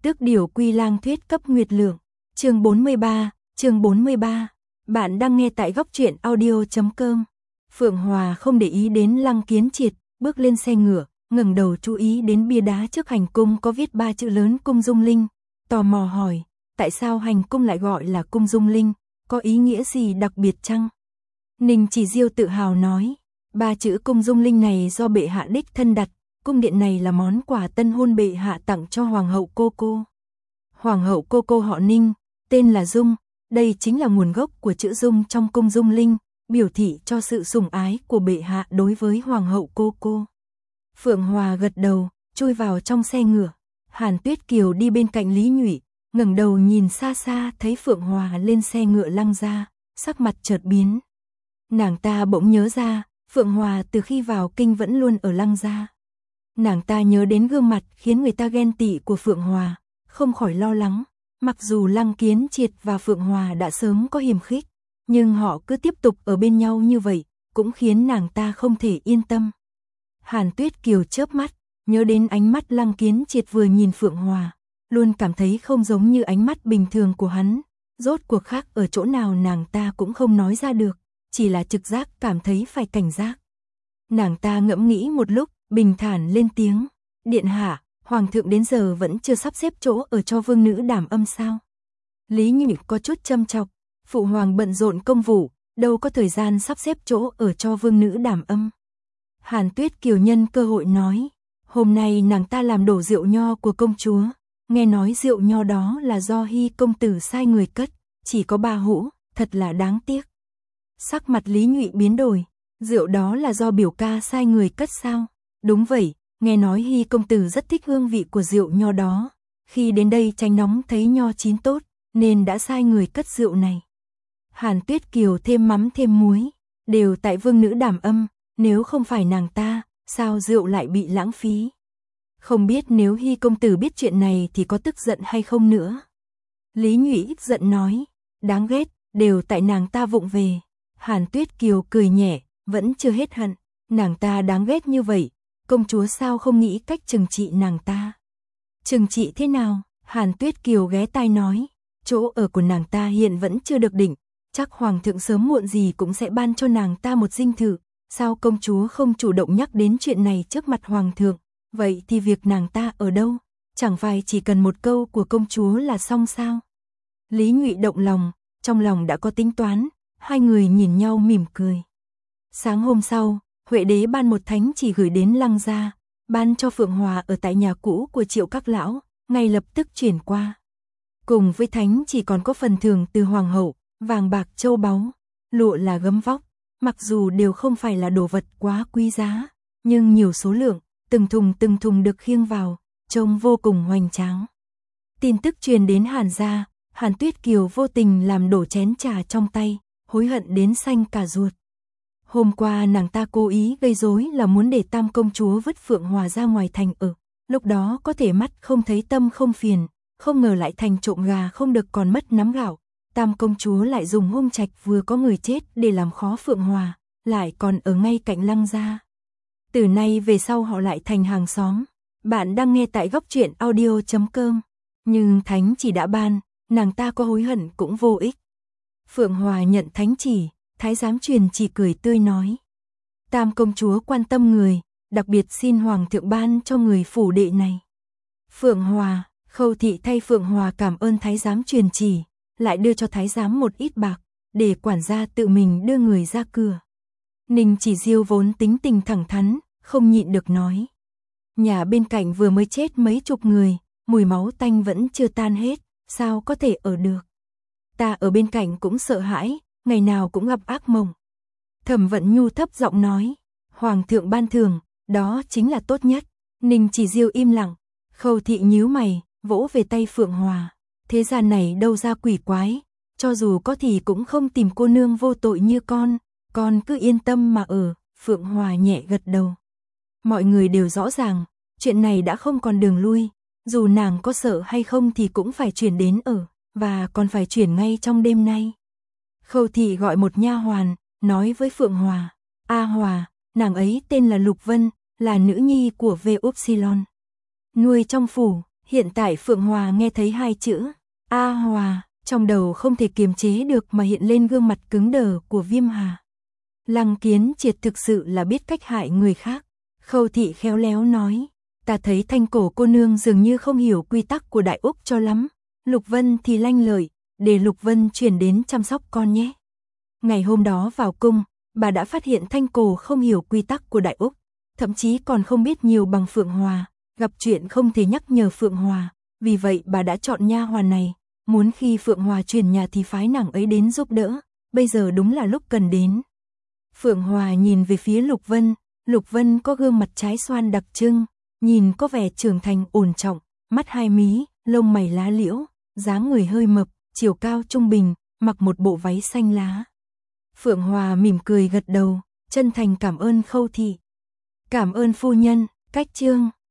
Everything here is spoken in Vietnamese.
Tước điểu Quy Lang thuyết cấp Nguyệt Lượng. Chương 43. Bạn đang nghe tại góc truyện audio.com. Phượng Hòa không để ý đến Lăng Kiến Triệt, bước lên xe ngựa, ngẩng đầu chú ý đến bia đá trước hành cung có viết 3 chữ lớn Cung Dung Linh, tò mò hỏi, tại sao hành cung lại gọi là Cung Dung Linh, có ý nghĩa gì đặc biệt chăng? Ninh Chỉ Diêu tự hào nói, 3 chữ Cung Dung Linh này do bệ hạ đích thân đặt, cung điện này là món quà tân hôn bệ hạ tặng cho hoàng hậu cô. Hoàng hậu cô họ Ninh, tên là Dung, đây chính là nguồn gốc của chữ Dung trong Cung Dung Linh, biểu thị cho sự sủng ái của bệ hạ đối với hoàng hậu cô. Phượng Hòa gật đầu, chui vào trong xe ngựa. Hàn Tuyết Kiều đi bên cạnh Lý Nhụy, ngẩng đầu nhìn xa xa thấy Phượng Hòa lên xe ngựa lăng ra, sắc mặt chợt biến. Nàng ta bỗng nhớ ra, Phượng Hòa từ khi vào kinh vẫn luôn ở lăng gia. Nàng ta nhớ đến gương mặt khiến người ta ghen tị của Phượng Hòa, không khỏi lo lắng, mặc dù Lăng Kiến Triệt và Phượng Hòa đã sớm có hiềm khích, nhưng họ cứ tiếp tục ở bên nhau như vậy, cũng khiến nàng ta không thể yên tâm. Hàn Tuyết Kiều chớp mắt, nhớ đến ánh mắt Lăng Kiến Triệt vừa nhìn Phượng Hòa, luôn cảm thấy không giống như ánh mắt bình thường của hắn, rốt cuộc khác ở chỗ nào nàng ta cũng không nói ra được, chỉ là trực giác cảm thấy phải cảnh giác. Nàng ta ngẫm nghĩ một lúc, bình thản lên tiếng, điện hạ, hoàng thượng đến giờ vẫn chưa sắp xếp chỗ ở cho vương nữ Đảm Âm sao? Lý Nhụy có chút châm chọc, phụ hoàng bận rộn công vụ, đâu có thời gian sắp xếp chỗ ở cho vương nữ Đảm Âm. Hàn Tuyết Kiều nhân cơ hội nói, hôm nay nàng ta làm đổ rượu nho của công chúa, nghe nói rượu nho đó là do Hy công tử sai người cất, chỉ có 3 hũ, thật là đáng tiếc. Sắc mặt Lý Nhụy biến đổi, rượu đó là do biểu ca sai người cất sao? Đúng vậy, nghe nói Hy công tử rất thích hương vị của rượu nho đó, khi đến đây tránh nóng thấy nho chín tốt, nên đã sai người cất rượu này. Hàn Tuyết Kiều thêm mắm thêm muối, đều tại vương nữ Đảm Âm, nếu không phải nàng ta, sao rượu lại bị lãng phí? Không biết nếu Hy công tử biết chuyện này thì có tức giận hay không nữa. Lý Nhụy giận nói, đáng ghét, đều tại nàng ta vụng về. Hàn Tuyết Kiều cười nhẹ, vẫn chưa hết hận, nàng ta đáng ghét như vậy, công chúa sao không nghĩ cách trừng trị nàng ta? Trừng trị thế nào? Hàn Tuyết Kiều ghé tai nói, chỗ ở của nàng ta hiện vẫn chưa được định, chắc hoàng thượng sớm muộn gì cũng sẽ ban cho nàng ta một dinh thự, sao công chúa không chủ động nhắc đến chuyện này trước mặt hoàng thượng? Vậy thì việc nàng ta ở đâu? Chẳng phải chỉ cần một câu của công chúa là xong sao? Lý Nhụy động lòng, trong lòng đã có tính toán, hai người nhìn nhau mỉm cười. Sáng hôm sau, Huệ đế ban một thánh chỉ gửi đến Lăng gia, ban cho Phượng Hòa ở tại nhà cũ của Triệu các lão, ngay lập tức chuyển qua. Cùng với thánh chỉ còn có phần thưởng từ hoàng hậu, vàng bạc châu báu, lụa là gấm vóc, mặc dù đều không phải là đồ vật quá quý giá, nhưng nhiều số lượng, từng thùng được khiêng vào, trông vô cùng hoành tráng. Tin tức truyền đến Hàn gia, Hàn Tuyết Kiều vô tình làm đổ chén trà trong tay, hối hận đến xanh cả ruột. Hôm qua nàng ta cố ý gây rối là muốn để Tam công chúa vứt Phượng Hòa ra ngoài thành ở, lúc đó có thể mắt không thấy tâm không phiền, không ngờ lại thành trộm gà không được còn mất nắm gạo. Tam công chúa lại dùng hung trạch vừa có người chết để làm khó Phượng Hòa, lại còn ở ngay cạnh Lăng gia. Từ nay về sau họ lại thành hàng xóm. Bạn đang nghe tại góc truyện audio.com. Nhưng thánh chỉ đã ban, nàng ta có hối hận cũng vô ích. Phượng Hòa nhận thánh chỉ, thái giám truyền chỉ cười tươi nói. Tam công chúa quan tâm người, đặc biệt xin hoàng thượng ban cho người phủ đệ này. Phượng Hòa, Khâu thị thay Phượng Hòa cảm ơn thái giám truyền chỉ, lại đưa cho thái giám một ít bạc, để quản gia tự mình đưa người ra cửa. Ninh Chỉ Diêu vốn tính tình thẳng thắn, không nhịn được nói. Nhà bên cạnh vừa mới chết mấy chục người, mùi máu tanh vẫn chưa tan hết, sao có thể ở được. Ta ở bên cạnh cũng sợ hãi, ngày nào cũng gặp ác mộng. Thẩm Vận Nhu thấp giọng nói, hoàng thượng ban thưởng, đó chính là tốt nhất. Ninh Chỉ Diêu im lặng, Khâu thị nhíu mày, vỗ về tay Phượng Hòa. Thế gian này đâu ra quỷ quái, cho dù có thì cũng không tìm cô nương vô tội như con cứ yên tâm mà ở. Phượng Hòa nhẹ gật đầu. Mọi người đều rõ ràng, chuyện này đã không còn đường lui, dù nàng có sợ hay không thì cũng phải chuyển đến ở, và còn phải chuyển ngay trong đêm nay. Khâu thị gọi một nha hoàn, nói với Phượng Hòa, A Hòa, nàng ấy tên là Lục Vân, là nữ nhi của V Upsilon. Nuôi trong phủ, Hiện tại Phượng Hòa nghe thấy hai chữ A Hòa, trong đầu không thể kiềm chế được mà hiện lên gương mặt cứng đờ của Viêm Hà. Lăng Kiến Triệt thực sự là biết cách hại người khác. Khâu Thị khéo léo nói, ta thấy Thanh Cổ cô nương dường như không hiểu quy tắc của Đại Úc cho lắm. Lục Vân thì lanh lợi, để Lục Vân chuyển đến chăm sóc con nhé. Ngày hôm đó vào cung, bà đã phát hiện Thanh Cổ không hiểu quy tắc của Đại Úc, thậm chí còn không biết nhiều bằng Phượng Hòa, gặp chuyện không thể nhắc nhở Phượng Hòa, vì vậy bà đã chọn nha hoàn này, muốn khi Phượng Hòa chuyển nhà thì phái nàng ấy đến giúp đỡ, bây giờ đúng là lúc cần đến. Phượng Hòa nhìn về phía Lục Vân có gương mặt trái xoan đặc trưng, nhìn có vẻ trưởng thành ổn trọng, mắt hai mí, lông mày lá liễu, dáng người hơi mập, chiều cao trung bình, mặc một bộ váy xanh lá. Phượng Hòa mỉm cười gật đầu, chân thành cảm ơn Khâu Thị. Cảm ơn phu nhân, cách chương.